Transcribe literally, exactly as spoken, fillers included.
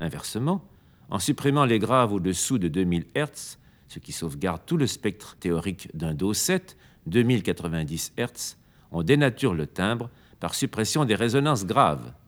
Inversement, en supprimant les graves au-dessous de deux mille Hertz, ce qui sauvegarde tout le spectre théorique d'un Do sept, deux mille quatre-vingt-dix Hertz, on dénature le timbre par suppression des résonances graves.